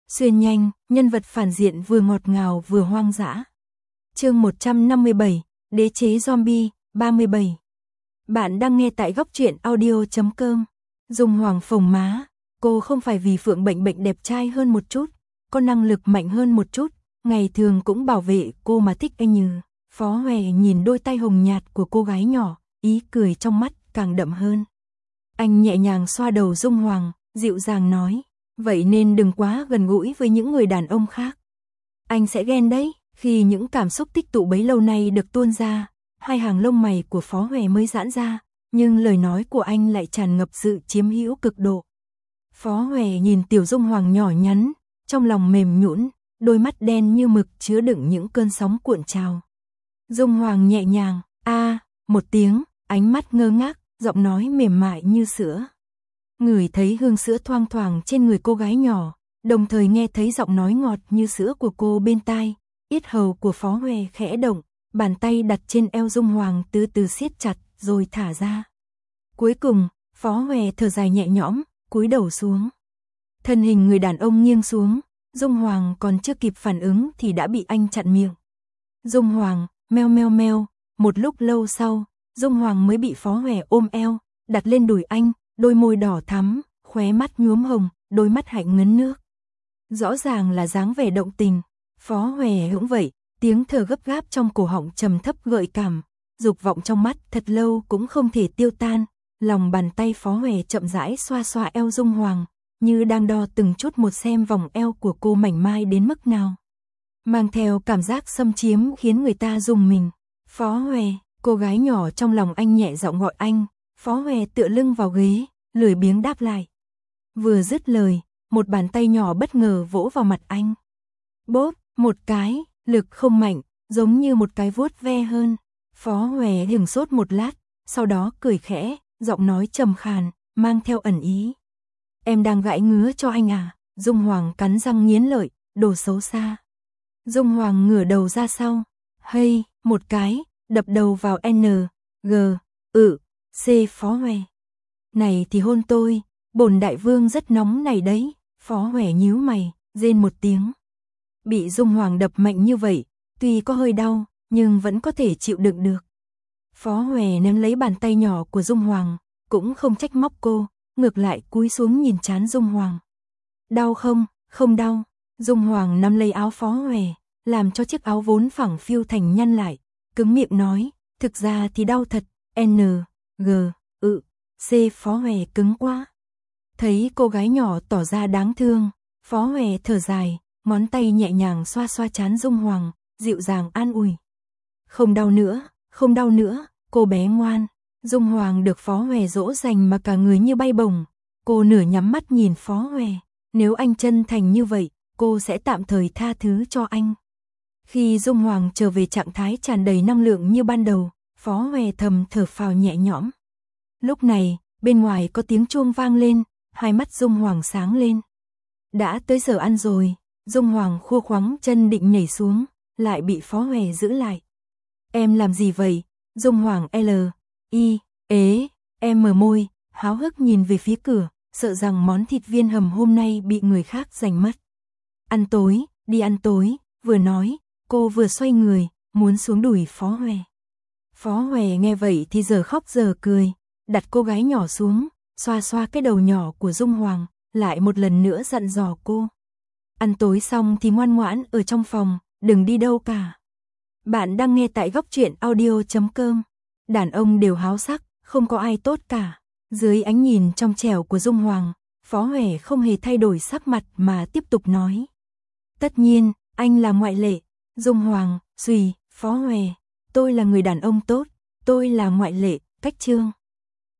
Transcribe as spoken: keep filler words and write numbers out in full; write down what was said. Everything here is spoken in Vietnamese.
Xuyên nhanh, nhân vật phản diện vừa ngọt ngào vừa hoang dã. Chương một trăm năm mươi bảy, Đế chế zombie, ba mươi bảy. Bạn đang nghe tại góc truyện audio chấm com. Dung Hoàng phồng má, cô không phải vì Phượng Bệnh Bệnh đẹp trai hơn một chút, có năng lực mạnh hơn một chút, ngày thường cũng bảo vệ cô mà thích anh như. Phó Hòe nhìn đôi tay hồng nhạt của cô gái nhỏ, ý cười trong mắt càng đậm hơn. Anh nhẹ nhàng xoa đầu Dung Hoàng, dịu dàng nói, vậy nên đừng quá gần gũi với những người đàn ông khác. Anh sẽ ghen đấy. Khi những cảm xúc tích tụ bấy lâu nay được tuôn ra, hai hàng lông mày của Phó Hòe mới giãn ra, nhưng lời nói của anh lại tràn ngập sự chiếm hữu cực độ. Phó Hòe nhìn tiểu Dung Hoàng nhỏ nhắn, trong lòng mềm nhũn, đôi mắt đen như mực chứa đựng những cơn sóng cuộn trào. Dung Hoàng nhẹ nhàng, a, một tiếng, ánh mắt ngơ ngác, giọng nói mềm mại như sữa. Ngửi thấy hương sữa thoang thoảng trên người cô gái nhỏ, đồng thời nghe thấy giọng nói ngọt như sữa của cô bên tai. Yết hầu của Phó Hòe khẽ động, bàn tay đặt trên eo Dung Hoàng từ từ siết chặt rồi thả ra. Cuối cùng, Phó Hòe thở dài nhẹ nhõm, cúi đầu xuống. Thân hình người đàn ông nghiêng xuống, Dung Hoàng còn chưa kịp phản ứng thì đã bị anh chặn miệng. Dung Hoàng, meo meo meo, một lúc lâu sau, Dung Hoàng mới bị Phó Hòe ôm eo, đặt lên đùi anh, đôi môi đỏ thắm, khóe mắt nhuốm hồng, đôi mắt hạnh ngấn nước. Rõ ràng là dáng vẻ động tình. Phó Hòe cũng vậy, tiếng thở gấp gáp trong cổ họng trầm thấp gợi cảm, dục vọng trong mắt thật lâu cũng không thể tiêu tan. Lòng bàn tay Phó Hòe chậm rãi xoa xoa eo Dung Hoàng, như đang đo từng chút một xem vòng eo của cô mảnh mai đến mức nào. Mang theo cảm giác xâm chiếm khiến người ta rùng mình. Phó Hòe, cô gái nhỏ trong lòng anh nhẹ giọng gọi anh. Phó Hòe tựa lưng vào ghế, lười biếng đáp lại. Vừa dứt lời, một bàn tay nhỏ bất ngờ vỗ vào mặt anh. Bốp, một cái, lực không mạnh, giống như một cái vuốt ve hơn. Phó Hòe hửng sốt một lát, sau đó cười khẽ, giọng nói trầm khàn, mang theo ẩn ý. Em đang gãi ngứa cho anh à? Dung Hoàng cắn răng nghiến lợi, đồ xấu xa. Dung Hoàng ngửa đầu ra sau, hay, một cái, đập đầu vào N, G, ừ, C Phó Hòe. Này thì hôn tôi, bổn đại vương rất nóng này đấy. Phó Hòe nhíu mày, rên một tiếng. Bị Dung Hoàng đập mạnh như vậy, tuy có hơi đau, nhưng vẫn có thể chịu đựng được. Phó Hòe ném lấy bàn tay nhỏ của Dung Hoàng, cũng không trách móc cô, ngược lại cúi xuống nhìn trán Dung Hoàng. Đau không? Không đau. Dung Hoàng nắm lấy áo Phó Hòe, làm cho chiếc áo vốn phẳng phiu thành nhăn lại, cứng miệng nói, thực ra thì đau thật. N, G, ừ, C Phó Hòe cứng quá. Thấy cô gái nhỏ tỏ ra đáng thương, Phó Hòe thở dài, ngón tay nhẹ nhàng xoa xoa trán Dung Hoàng, dịu dàng an ủi. Không đau nữa, không đau nữa, cô bé ngoan. Dung Hoàng được Phó Hòe dỗ dành mà cả người như bay bổng. Cô nửa nhắm mắt nhìn Phó Hòe, nếu anh chân thành như vậy, cô sẽ tạm thời tha thứ cho anh. Khi Dung Hoàng trở về trạng thái tràn đầy năng lượng như ban đầu, Phó Hòe thầm thở phào nhẹ nhõm. Lúc này, bên ngoài có tiếng chuông vang lên, hai mắt Dung Hoàng sáng lên. Đã tới giờ ăn rồi. Dung Hoàng khua khoắng chân định nhảy xuống, lại bị Phó Hòe giữ lại. Em làm gì vậy? Dung Hoàng L, I, ế, em mở môi, háo hức nhìn về phía cửa, sợ rằng món thịt viên hầm hôm nay bị người khác giành mất. Ăn tối, đi ăn tối, vừa nói, cô vừa xoay người, muốn xuống đùi Phó Hòe. Phó Hòe nghe vậy thì giờ khóc giờ cười, đặt cô gái nhỏ xuống, xoa xoa cái đầu nhỏ của Dung Hoàng, lại một lần nữa dặn dò cô. Ăn tối xong thì ngoan ngoãn ở trong phòng, đừng đi đâu cả. Bạn đang nghe tại góc truyện audio chấm com. Đàn ông đều háo sắc, không có ai tốt cả. Dưới ánh nhìn trong trẻo của Dung Hoàng, Phó Hòe không hề thay đổi sắc mặt mà tiếp tục nói. Tất nhiên, anh là ngoại lệ. Dung Hoàng, suy, Phó Hòe, tôi là người đàn ông tốt, tôi là ngoại lệ, cách chương.